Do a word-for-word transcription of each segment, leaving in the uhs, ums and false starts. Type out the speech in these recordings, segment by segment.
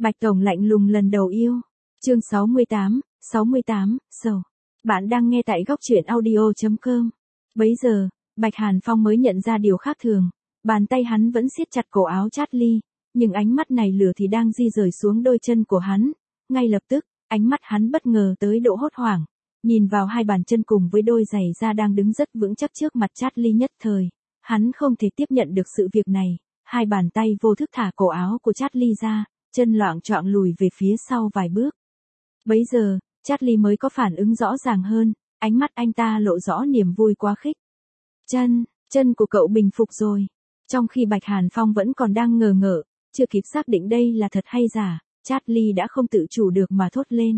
Bạch Tổng lạnh lùng lần đầu yêu. Chương sáu mươi tám, sáu mươi tám, sầu. Bạn đang nghe tại góc truyện audio chấm com. Bấy giờ, Bạch Hàn Phong mới nhận ra điều khác thường. Bàn tay hắn vẫn siết chặt cổ áo Charlie, nhưng ánh mắt này lửa thì đang di rời xuống đôi chân của hắn. Ngay lập tức, ánh mắt hắn bất ngờ tới độ hốt hoảng. Nhìn vào hai bàn chân cùng với đôi giày da đang đứng rất vững chắc trước mặt Charlie nhất thời. Hắn không thể tiếp nhận được sự việc này. Hai bàn tay vô thức thả cổ áo của Charlie ra, chân loạng choạng lùi về phía sau vài bước. Bấy giờ, Charlie mới có phản ứng rõ ràng hơn, ánh mắt anh ta lộ rõ niềm vui quá khích. Chân, chân của cậu bình phục rồi. Trong khi Bạch Hàn Phong vẫn còn đang ngờ ngợ, chưa kịp xác định đây là thật hay giả, Charlie đã không tự chủ được mà thốt lên.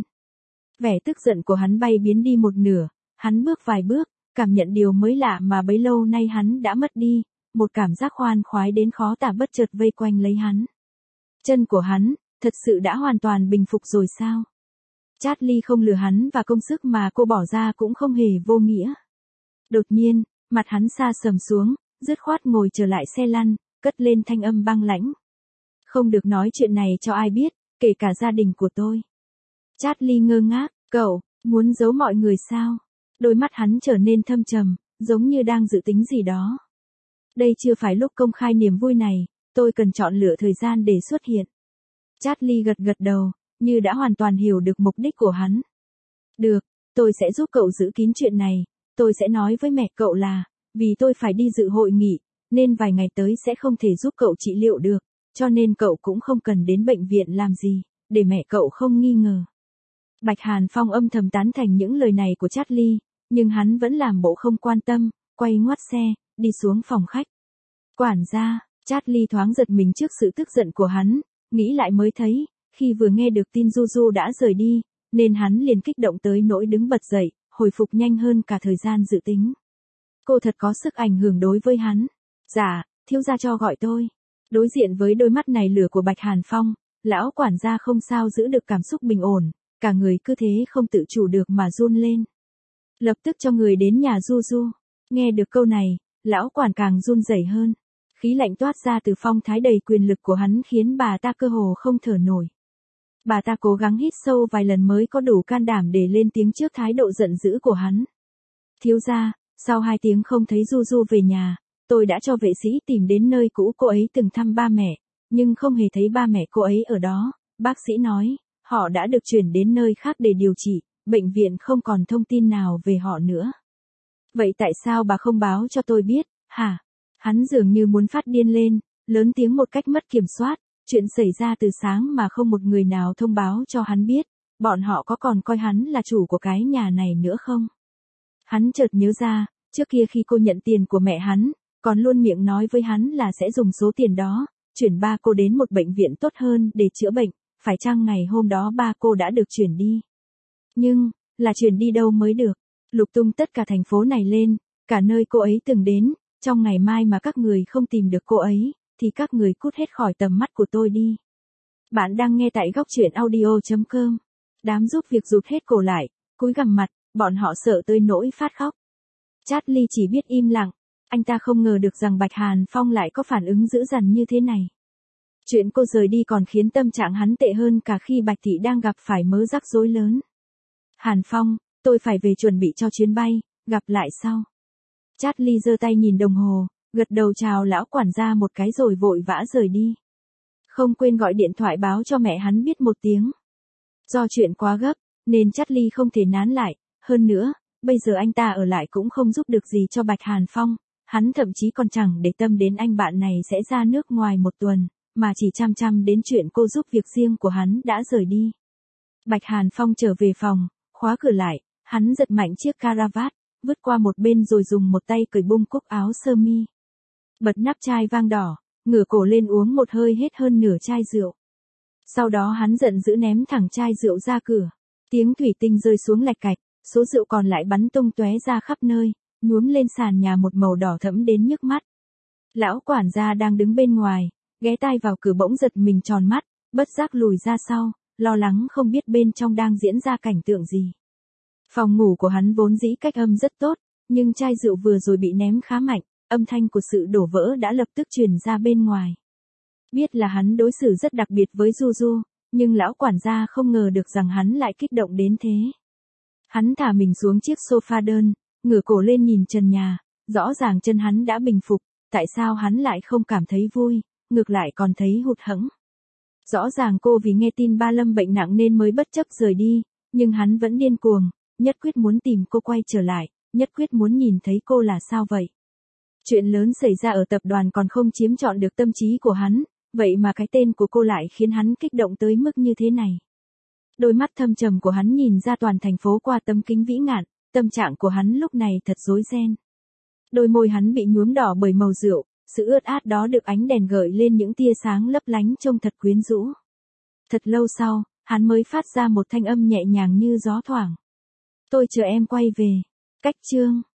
Vẻ tức giận của hắn bay biến đi một nửa, hắn bước vài bước, cảm nhận điều mới lạ mà bấy lâu nay hắn đã mất đi, một cảm giác khoan khoái đến khó tả bất chợt vây quanh lấy hắn. Chân của hắn, thật sự đã hoàn toàn bình phục rồi sao? Charlie không lừa hắn và công sức mà cô bỏ ra cũng không hề vô nghĩa. Đột nhiên, mặt hắn sa sầm xuống, dứt khoát ngồi trở lại xe lăn, cất lên thanh âm băng lãnh. Không được nói chuyện này cho ai biết, kể cả gia đình của tôi. Charlie ngơ ngác, cậu, muốn giấu mọi người sao? Đôi mắt hắn trở nên thâm trầm, giống như đang dự tính gì đó. Đây chưa phải lúc công khai niềm vui này, tôi cần chọn lựa thời gian để xuất hiện. Charlie gật gật đầu, như đã hoàn toàn hiểu được mục đích của hắn. Được, tôi sẽ giúp cậu giữ kín chuyện này, tôi sẽ nói với mẹ cậu là, vì tôi phải đi dự hội nghị, nên vài ngày tới sẽ không thể giúp cậu trị liệu được, cho nên cậu cũng không cần đến bệnh viện làm gì, để mẹ cậu không nghi ngờ. Bạch Hàn Phong âm thầm tán thành những lời này của Charlie, nhưng hắn vẫn làm bộ không quan tâm, quay ngoắt xe, đi xuống phòng khách. Quản gia, Charlie thoáng giật mình trước sự tức giận của hắn, nghĩ lại mới thấy, khi vừa nghe được tin Juju đã rời đi, nên hắn liền kích động tới nỗi đứng bật dậy, hồi phục nhanh hơn cả thời gian dự tính. Cô thật có sức ảnh hưởng đối với hắn. Dạ, thiếu gia cho gọi tôi. Đối diện với đôi mắt này lửa của Bạch Hàn Phong, lão quản gia không sao giữ được cảm xúc bình ổn, cả người cứ thế không tự chủ được mà run lên. Lập tức cho người đến nhà Juju. Nghe được câu này, lão quản càng run rẩy hơn. Khí lạnh toát ra từ phong thái đầy quyền lực của hắn khiến bà ta cơ hồ không thở nổi. Bà ta cố gắng hít sâu vài lần mới có đủ can đảm để lên tiếng trước thái độ giận dữ của hắn. Thiếu gia, sau hai tiếng không thấy Juju về nhà, tôi đã cho vệ sĩ tìm đến nơi cũ cô ấy từng thăm ba mẹ, nhưng không hề thấy ba mẹ cô ấy ở đó. Bác sĩ nói, họ đã được chuyển đến nơi khác để điều trị, bệnh viện không còn thông tin nào về họ nữa. Vậy tại sao bà không báo cho tôi biết, hả? Hắn dường như muốn phát điên lên, lớn tiếng một cách mất kiểm soát, chuyện xảy ra từ sáng mà không một người nào thông báo cho hắn biết, bọn họ có còn coi hắn là chủ của cái nhà này nữa không? Hắn chợt nhớ ra, trước kia khi cô nhận tiền của mẹ hắn, còn luôn miệng nói với hắn là sẽ dùng số tiền đó, chuyển ba cô đến một bệnh viện tốt hơn để chữa bệnh, phải chăng ngày hôm đó ba cô đã được chuyển đi? Nhưng, là chuyển đi đâu mới được? Lục tung tất cả thành phố này lên, cả nơi cô ấy từng đến, trong ngày mai mà các người không tìm được cô ấy, thì các người cút hết khỏi tầm mắt của tôi đi. Bạn đang nghe tại góc truyện audio chấm com. Đám giúp việc rụt hết cổ lại, cúi gằm mặt, bọn họ sợ tới nỗi phát khóc. Charlie chỉ biết im lặng, anh ta không ngờ được rằng Bạch Hàn Phong lại có phản ứng dữ dằn như thế này. Chuyện cô rời đi còn khiến tâm trạng hắn tệ hơn cả khi Bạch Thị đang gặp phải mớ rắc rối lớn. Hàn Phong, tôi phải về chuẩn bị cho chuyến bay, gặp lại sau. Charlie giơ tay nhìn đồng hồ, gật đầu chào lão quản gia một cái rồi vội vã rời đi. Không quên gọi điện thoại báo cho mẹ hắn biết một tiếng. Do chuyện quá gấp, nên Charlie không thể nán lại, hơn nữa, bây giờ anh ta ở lại cũng không giúp được gì cho Bạch Hàn Phong, hắn thậm chí còn chẳng để tâm đến anh bạn này sẽ ra nước ngoài một tuần, mà chỉ chăm chăm đến chuyện cô giúp việc riêng của hắn đã rời đi. Bạch Hàn Phong trở về phòng, khóa cửa lại, hắn giật mạnh chiếc caravat, vứt qua một bên rồi dùng một tay cởi bung cúc áo sơ mi. Bật nắp chai vang đỏ, ngửa cổ lên uống một hơi hết hơn nửa chai rượu. Sau đó hắn giận dữ ném thẳng chai rượu ra cửa. Tiếng thủy tinh rơi xuống lạch cạch, số rượu còn lại bắn tung tóe ra khắp nơi, nhuốm lên sàn nhà một màu đỏ thẫm đến nhức mắt. Lão quản gia đang đứng bên ngoài, ghé tai vào cửa bỗng giật mình tròn mắt, bất giác lùi ra sau, lo lắng không biết bên trong đang diễn ra cảnh tượng gì. Phòng ngủ của hắn vốn dĩ cách âm rất tốt, nhưng chai rượu vừa rồi bị ném khá mạnh, âm thanh của sự đổ vỡ đã lập tức truyền ra bên ngoài. Biết là hắn đối xử rất đặc biệt với Juju, Nhưng lão quản gia không ngờ được rằng hắn lại kích động đến thế. Hắn thả mình xuống chiếc sofa đơn, ngửa cổ lên nhìn trần nhà, rõ ràng chân hắn đã bình phục, tại sao hắn lại không cảm thấy vui, ngược lại còn thấy hụt hẫng. Rõ ràng cô vì nghe tin ba Lâm bệnh nặng nên mới bất chấp rời đi, nhưng hắn vẫn điên cuồng, nhất quyết muốn tìm cô quay trở lại, nhất quyết muốn nhìn thấy cô là sao vậy. Chuyện lớn xảy ra ở tập đoàn còn không chiếm trọn được tâm trí của hắn, vậy mà cái tên của cô lại khiến hắn kích động tới mức như thế này. Đôi mắt thâm trầm của hắn nhìn ra toàn thành phố qua tấm kính vĩ ngạn, tâm trạng của hắn lúc này thật rối ren. Đôi môi hắn bị nhuốm đỏ bởi màu rượu, sự ướt át đó được ánh đèn gợi lên những tia sáng lấp lánh trông thật quyến rũ. Thật lâu sau, hắn mới phát ra một thanh âm nhẹ nhàng như gió thoảng. Tôi chờ em quay về. Cách chương